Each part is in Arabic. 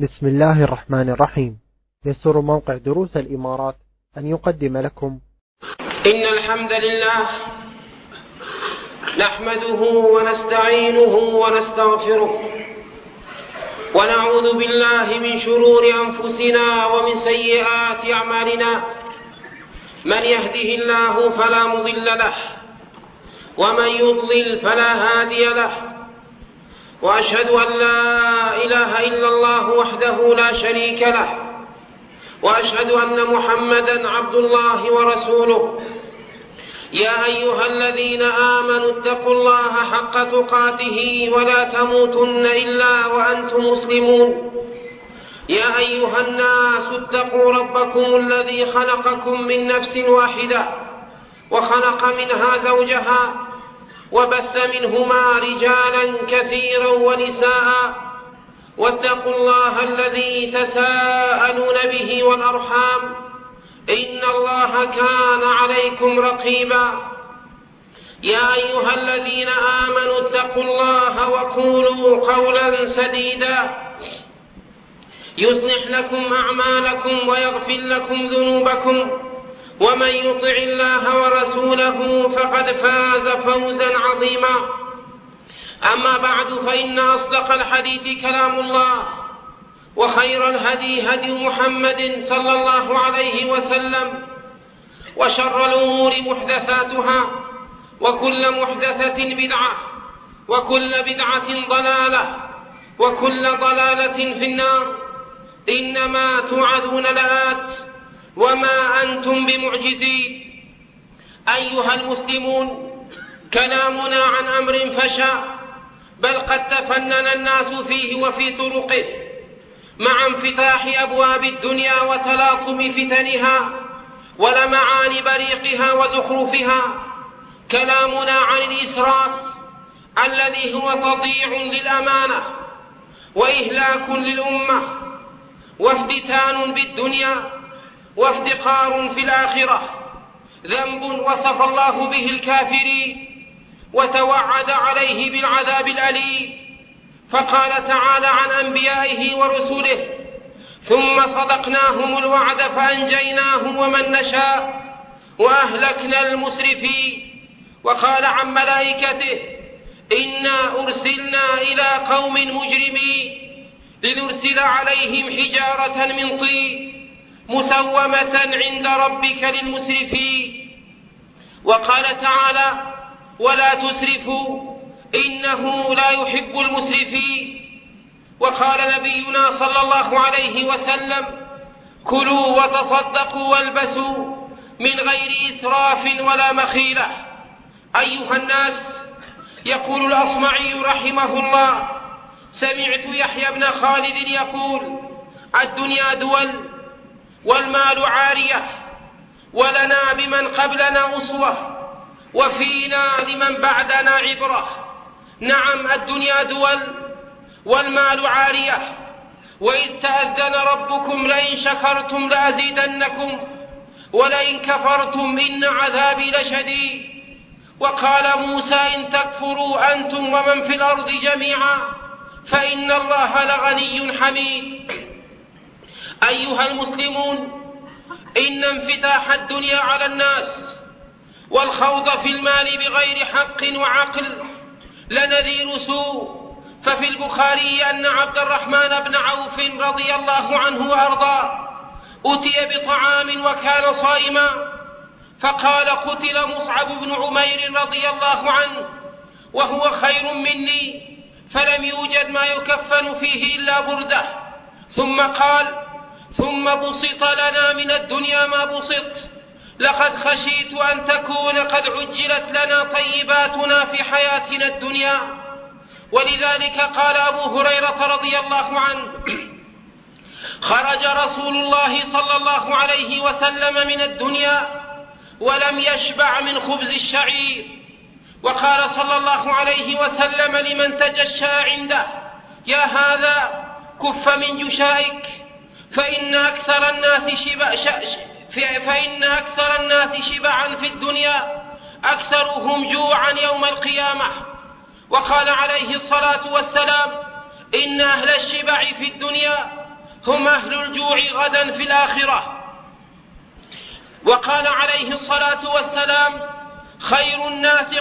بسم الله الرحمن الرحيم. يسر موقع دروس الإمارات أن يقدم لكم إن الحمد لله نحمده ونستعينه ونستغفره ونعوذ بالله من شرور أنفسنا ومن سيئات أعمالنا. من يهده الله فلا مضل له ومن يضلل فلا هادي له، وأشهد أن لا إله إلا الله وحده لا شريك له، وأشهد أن محمدا عبد الله ورسوله. يا أيها الذين آمنوا اتقوا الله حق تقاته ولا تموتن إلا وأنتم مسلمون. يا أيها الناس اتقوا ربكم الذي خلقكم من نفس واحدة وخلق منها زوجها وبث منهما رجالا كثيرا ونساء، واتقوا الله الذي تساءلون به والأرحام إن الله كان عليكم رقيبا. يا أيها الذين آمنوا اتقوا الله وقولوا قولا سديدا يصلح لكم أعمالكم ويغفر لكم ذنوبكم، ومن يطع الله ورسوله فقد فاز فوزا عظيما. أما بعد، فإن أصدق الحديث كلام الله، وخير الهدي هدي محمد صلى الله عليه وسلم، وشر الأمور محدثاتها، وكل محدثة بدعة، وكل بدعة ضلالة، وكل ضلالة في النار. إنما توعدون لآت وما أنتم بمعجزين. أيها المسلمون، كلامنا عن أمر فشى، بل قد تفنن الناس فيه وفي طرقه، مع انفتاح أبواب الدنيا وتلاطم فتنها ولمعان بريقها وزخرفها. كلامنا عن الإسراف الذي هو تضييع للأمانة وإهلاك للأمة وافتتان بالدنيا وافتقار في الآخرة، ذنب وصف الله به الكافرين وتوعد عليه بالعذاب الأليم. فقال تعالى عن أنبيائه ورسله: ثم صدقناهم الوعد فأنجيناهم ومن نشاء وأهلكنا المسرفين. وقال عن ملائكته: إنا أرسلنا إلى قوم مجرمين لنرسل عليهم حجارة من طين مسومة عند ربك للمسرفين. وقال تعالى: ولا تسرفوا إنه لا يحب المسرفين. وقال نبينا صلى الله عليه وسلم: كلوا وتصدقوا والبسوا من غير إسراف ولا مخيلة. أيها الناس، يقول الأصمعي رحمه الله: سمعت يحيى بن خالد يقول: الدنيا دول والمال عارية، ولنا بمن قبلنا أسوة، وفينا لمن بعدنا عبرة. نعم، الدنيا دول والمال عارية، وإذ تأذن ربكم لئن شكرتم لأزيدنكم ولئن كفرتم إن عذابي لشديد. وقال موسى: إن تكفروا أنتم ومن في الأرض جميعا فإن الله لغني حميد. أيها المسلمون، إن انفتاح الدنيا على الناس والخوض في المال بغير حق وعقل لنذير سوء. ففي البخاري أن عبد الرحمن بن عوف رضي الله عنه وأرضاه أتي بطعام وكان صائما، فقال: قتل مصعب بن عمير رضي الله عنه وهو خير مني، فلم يوجد ما يكفن فيه إلا بردة. ثم قال: ثم بسط لنا من الدنيا ما بسط، لقد خشيت أن تكون قد عجلت لنا طيباتنا في حياتنا الدنيا. ولذلك قال أبو هريرة رضي الله عنه: خرج رسول الله صلى الله عليه وسلم من الدنيا ولم يشبع من خبز الشعير. وقال صلى الله عليه وسلم لمن تجشى عنده: يا هذا كف من جشائك، فإن أكثر الناس شبعا في الدنيا أكثرهم جوعا يوم القيامة. وقال عليه الصلاة والسلام: إن أهل الشبع في الدنيا هم أهل الجوع غدا في الآخرة. وقال عليه الصلاة والسلام: خير الناس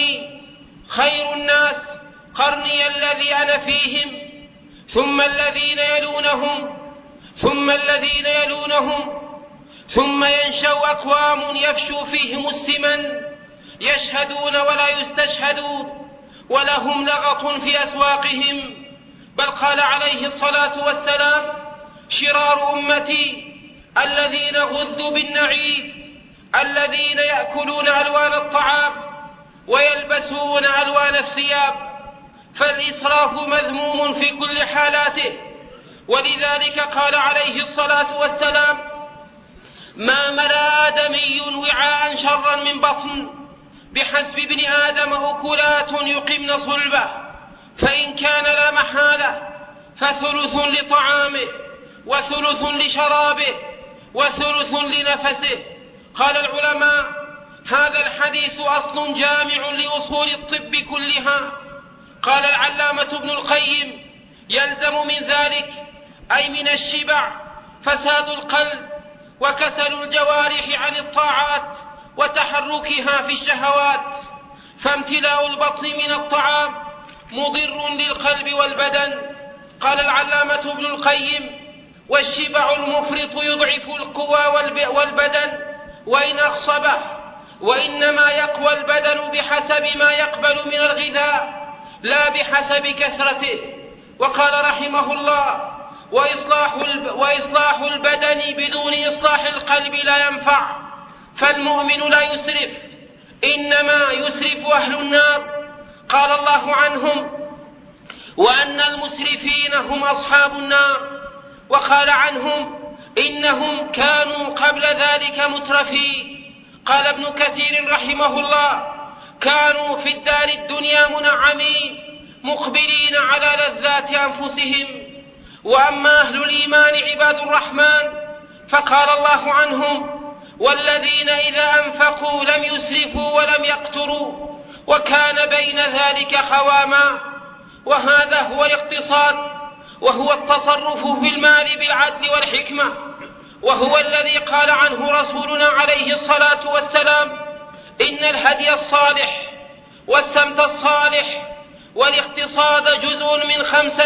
قرني الذي أنا فيهم، ثم الذين يلونهم، ثم الذين يلونهم، ثم ينشأ أقوام يفشو فيهم السمن، يشهدون ولا يستشهدون، ولهم لغط في أسواقهم. بل قال عليه الصلاة والسلام: شرار أمتي الذين غذوا بالنعيم، الذين يأكلون ألوان الطعام ويلبسون ألوان الثياب. فالإسراف مذموم في كل حالاته، ولذلك قال عليه الصلاة والسلام: ما ملأ آدمي وعاء شرا من بطن، بحسب ابن آدم أكلات يقمن صلبه، فإن كان لا محالة فثلث لطعامه، وثلث لشرابه، وثلث لنفسه. قال العلماء: هذا الحديث أصل جامع لأصول الطب كلها. قال العلامة ابن القيم: يلزم من ذلك، أي من الشبع، فساد القلب وكسل الجوارح عن الطاعات وتحركها في الشهوات، فامتلاء البطن من الطعام مضر للقلب والبدن. قال العلامة ابن القيم: والشبع المفرط يضعف القوى والبدن وإن أخصبه، وإنما يقوى البدن بحسب ما يقبل من الغذاء لا بحسب كثرته. وقال رحمه الله: وإصلاح البدن بدون إصلاح القلب لا ينفع، فالمؤمن لا يسرف، إنما يسرف أهل النار. قال الله عنهم: وأن المسرفين هم أصحاب النار. وقال عنهم: إنهم كانوا قبل ذلك مترفين. قال ابن كثير رحمه الله: كانوا في الدار الدنيا منعمين مقبلين على لذات أنفسهم. وأما أهل الإيمان عباد الرحمن فقال الله عنهم: والذين إذا أنفقوا لم يسرفوا ولم يقتروا وكان بين ذلك قواما. وهذا هو الاقتصاد، وهو التصرف في المال بالعدل والحكمة، وهو الذي قال عنه رسولنا عليه الصلاة والسلام: إن الهدي الصالح والسمت الصالح والاقتصاد جزء من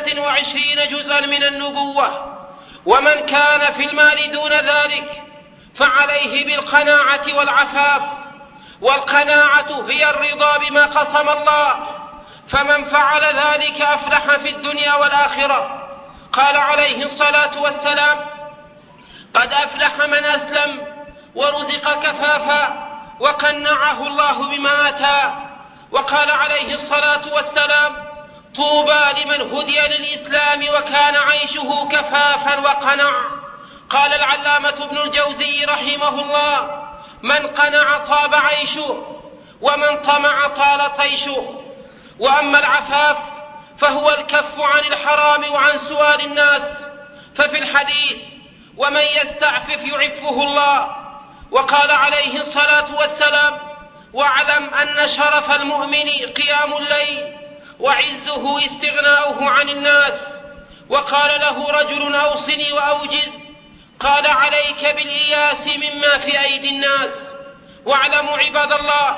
25 جزءا من النبوة. ومن كان في المال دون ذلك فعليه بالقناعة والعفاف، والقناعة هي الرضا بما قسم الله، فمن فعل ذلك أفلح في الدنيا والآخرة. قال عليه الصلاة والسلام: قد أفلح من أسلم ورزق كفافا وقنعه الله بما آتاه. وقال عليه الصلاة والسلام: طوبى لمن هدي للإسلام وكان عيشه كفافا وقنع. قال العلامة ابن الجوزي رحمه الله: من قنع طاب عيشه، ومن طمع طال طيشه. وأما العفاف فهو الكف عن الحرام وعن سؤال الناس، ففي الحديث: ومن يستعفف يعفه الله. وقال عليه الصلاة والسلام: واعلم أن شرف المؤمن قيام الليل، وعزه استغناؤه عن الناس. وقال له رجل: أوصني وأوجز. قال: عليك بالإياس مما في أيدي الناس. واعلموا عباد الله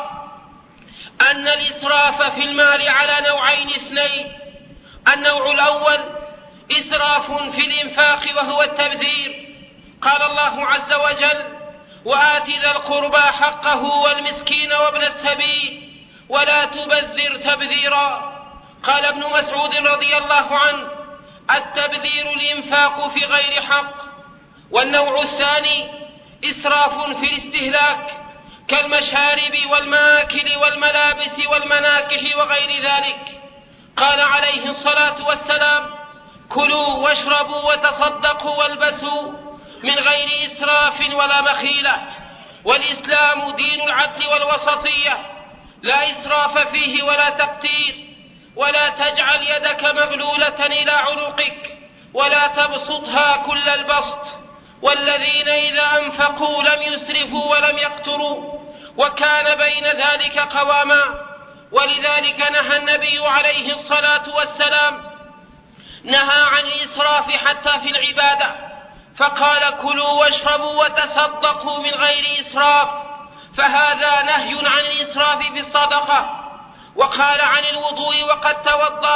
أن الإسراف في المال على نوعين اثنين: النوع الأول إسراف في الإنفاق وهو التبذير. قال الله عز وجل: وآت ذا القربى حقه والمسكين وابن السبيل ولا تبذر تبذيرا. قال ابن مسعود رضي الله عنه: التبذير الإنفاق في غير حق. والنوع الثاني إسراف في الاستهلاك كالمشارب والماكل والملابس والمناكح وغير ذلك. قال عليه الصلاة والسلام: كلوا واشربوا وتصدقوا والبسوا من غير إسراف ولا مخيلة. والإسلام دين العدل والوسطية، لا إسراف فيه ولا تقتير. ولا تجعل يدك مغلولة إلى عنقك ولا تبسطها كل البسط. والذين إذا أنفقوا لم يسرفوا ولم يقتروا وكان بين ذلك قواما. ولذلك نهى النبي عليه الصلاة والسلام نهى عن الإسراف حتى في العبادة، فقال كلوا واشربوا وتصدقوا من غير إسراف، فهذا نهي عن الإسراف في الصدقة. وقال عن الوضوء وقد توضأ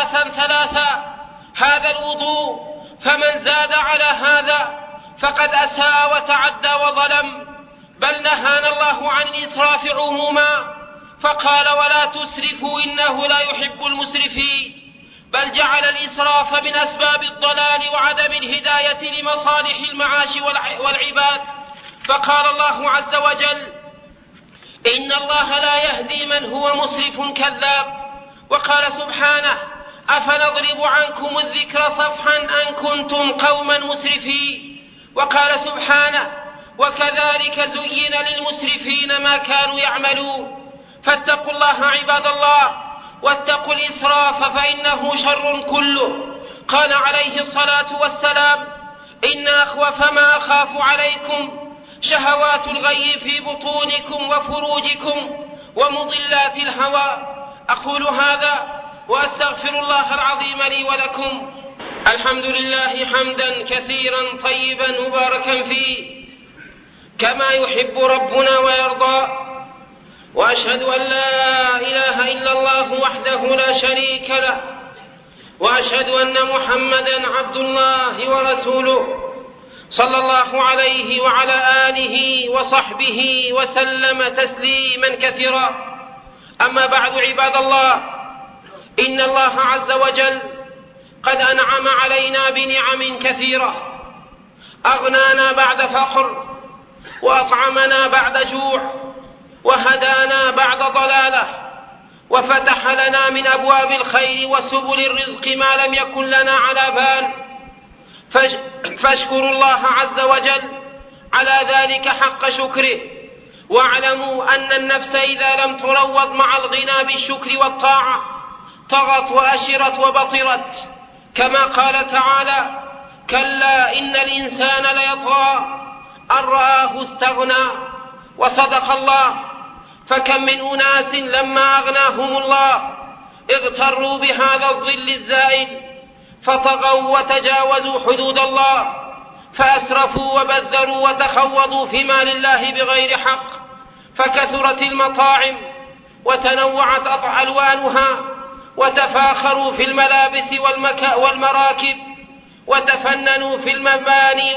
ثلاثا هذا الوضوء، فمن زاد على هذا فقد أساء وتعدى وظلم، بل نهانا الله عن الإسراف عموما، فقال ولا تسرفوا إنه لا يحب المسرفين، بل جعل الإسراف من أسباب الضلال وعدم الهداية لمصالح المعاش والعباد، فقال الله عز وجل إن الله لا يهدي من هو مسرف كذاب. وقال سبحانه أفنضرب عنكم الذكر صفحا أن كنتم قوما مسرفين. وقال سبحانه وكذلك زين للمسرفين ما كانوا يعملون. فاتقوا الله عباد الله، واتقوا الإسراف فإنه شر كله. قال عليه الصلاة والسلام إن أخوف ما أخاف عليكم شهوات الغي في بطونكم وفروجكم ومضلات الهوى. أقول هذا وأستغفر الله العظيم لي ولكم. الحمد لله حمدا كثيرا طيبا مباركا فيه كما يحب ربنا ويرضى، وأشهد أن لا إله إلا الله وحده لا شريك له، وأشهد أن محمدا عبد الله ورسوله صلى الله عليه وعلى آله وصحبه وسلم تسليما كثيرا. أما بعد عباد الله، إن الله عز وجل قد أنعم علينا بنعم كثيرة، أغنانا بعد فقر، وأطعمنا بعد جوع، وهدانا بعد ضلالة، وفتح لنا من أبواب الخير وسبل الرزق ما لم يكن لنا على بال، فاشكروا الله عز وجل على ذلك حق شكره. واعلموا أن النفس إذا لم تروض مع الغنى بالشكر والطاعة طغت وأشرت وبطرت، كما قال تعالى كلا إن الإنسان ليطغى أن رآه استغنى. وصدق الله، فكم من أناس لما أغناهم الله اغتروا بهذا الظل الزائل فطغوا وتجاوزوا حدود الله، فأسرفوا وبذروا وتخوضوا في مال الله بغير حق، فكثرت المطاعم وتنوعت ألوانها، وتفاخروا في الملابس والمراكب، وتفننوا في المباني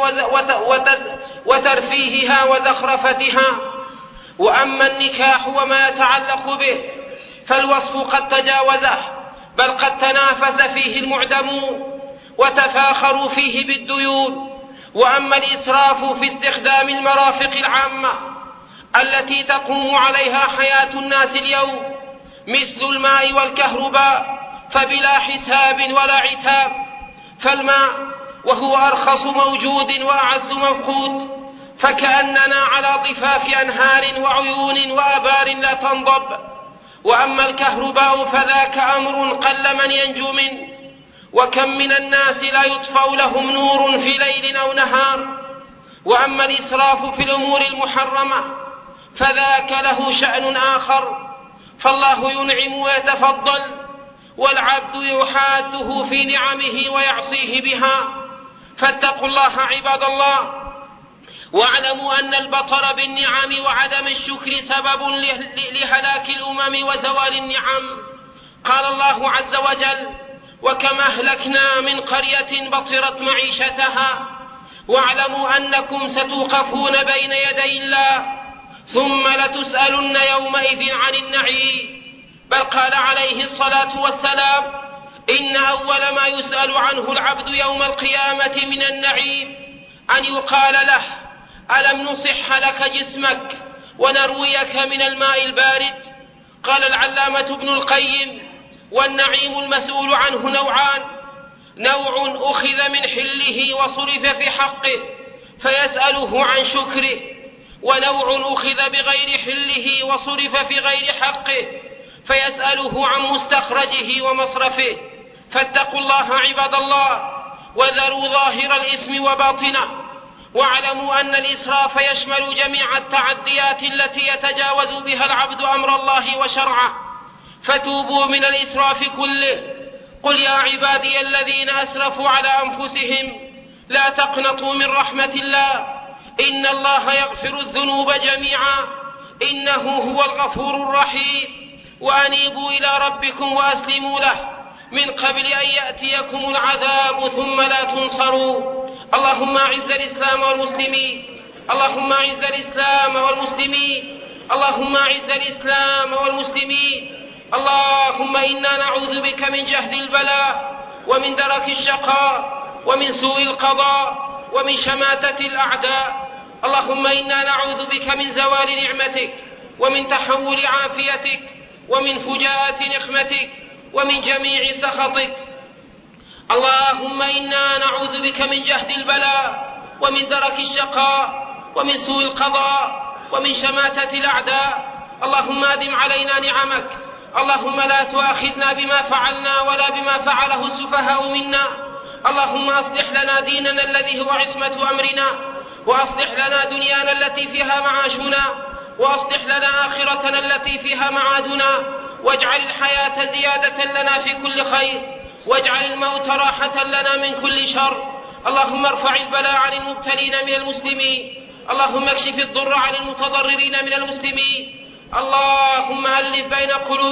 وترفيهها وزخرفتها. وأما النكاح وما يتعلق به فالوصف قد تجاوزه، بل قد تنافس فيه المعدمون وتفاخروا فيه بالديون. وأما الإسراف في استخدام المرافق العامة التي تقوم عليها حياة الناس اليوم مثل الماء والكهرباء فبلا حساب ولا عتاب، فالماء وهو أرخص موجود وأعز مفقود، فكأننا على ضفاف أنهار وعيون وآبار لا تنضب. وأما الكهرباء فذاك أمر قل من ينجو منه، وكم من الناس لا يطفأ لهم نور في ليل أو نهار. وأما الإسراف في الأمور المحرمة فذاك له شأن آخر، فالله ينعم ويتفضل، والعبد يحاده في نعمه ويعصيه بها. فاتقوا الله عباد الله، واعلموا أن البطر بالنعم وعدم الشكر سبب لهلاك الأمم وزوال النعم. قال الله عز وجل وكما أهلكنا من قرية بطرت معيشتها. واعلموا أنكم ستوقفون بين يدي الله ثم لتسألن يومئذ عن النعيم. بل قال عليه الصلاة والسلام إن أول ما يسأل عنه العبد يوم القيامة من النعيم أن يقال له ألم نصح لك جسمك ونرويك من الماء البارد. قال العلامة ابن القيم والنعيم المسؤول عنه نوعان: نوع أخذ من حله وصرف في حقه فيسأله عن شكره، ونوع أخذ بغير حله وصرف في غير حقه فيسأله عن مستخرجه ومصرفه. فاتقوا الله عباد الله، وذروا ظاهر الإثم وباطنه، واعلموا أن الإسراف يشمل جميع التعديات التي يتجاوز بها العبد أمر الله وشرعه، فتوبوا من الإسراف كله قل يا عبادي الذين أسرفوا على أنفسهم لا تقنطوا من رحمة الله إن الله يغفر الذنوب جميعا إنه هو الغفور الرحيم وأنيبوا إلى ربكم وأسلموا له من قبل أن يأتيكم العذاب ثم لا تنصروا. اللهم أعز الإسلام والمسلمين، اللهم أعز الإسلام والمسلمين، اللهم أعز الإسلام والمسلمين. اللهم إنا نعوذ بك من جهد البلاء ومن درك الشقاء ومن سوء القضاء ومن شماتة الأعداء. اللهم إنا نعوذ بك من زوال نعمتك ومن تحول عافيتك ومن فجاءة نقمتك ومن جميع سخطك. اللهم إنا نعوذ بك من جهد البلاء ومن درك الشقاء ومن سوء القضاء ومن شماتة الأعداء. اللهم أدم علينا نعمك، اللهم لا تؤاخذنا بما فعلنا ولا بما فعله السفهاء منا. اللهم أصلح لنا ديننا الذي هو عصمة أمرنا، وأصلح لنا دنيانا التي فيها معاشنا، وأصلح لنا آخرتنا التي فيها معادنا، واجعل الحياة زيادة لنا في كل خير، واجعل الموت راحة لنا من كل شر. اللهم ارفع البلاء عن المبتلين من المسلمين، اللهم اكشف الضر عن المتضررين من المسلمين. اللهم ألف بين قلوب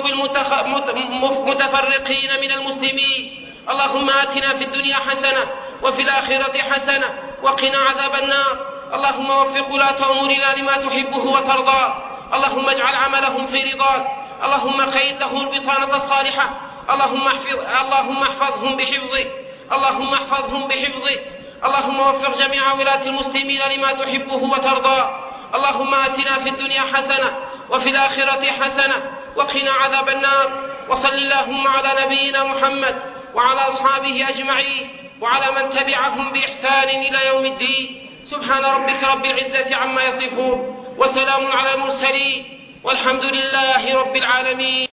المتفرقين من المسلمين. اللهم آتنا في الدنيا حسنة وفي الآخرة حسنة وقنا عذاب النار. اللهم وفق ولاة أمورنا لما تحبه وترضى. اللهم اجعل عملهم في رضاك. اللهم قيد له البطانة الصالحة. اللهم احفظهم بحفظك، اللهم احفظهم بحفظك. اللهم وفق جميع ولاة المسلمين لما تحبه وترضى. اللهم آتنا في الدنيا حسنة وفي الآخرة حسنة وقنا عذاب النار. وصل اللهم على نبينا محمد وعلى أصحابه أجمعين وعلى من تبعهم بإحسان إلى يوم الدين. سبحان ربك رب العزة عما يصفون وسلام على المرسلين والحمد لله رب العالمين.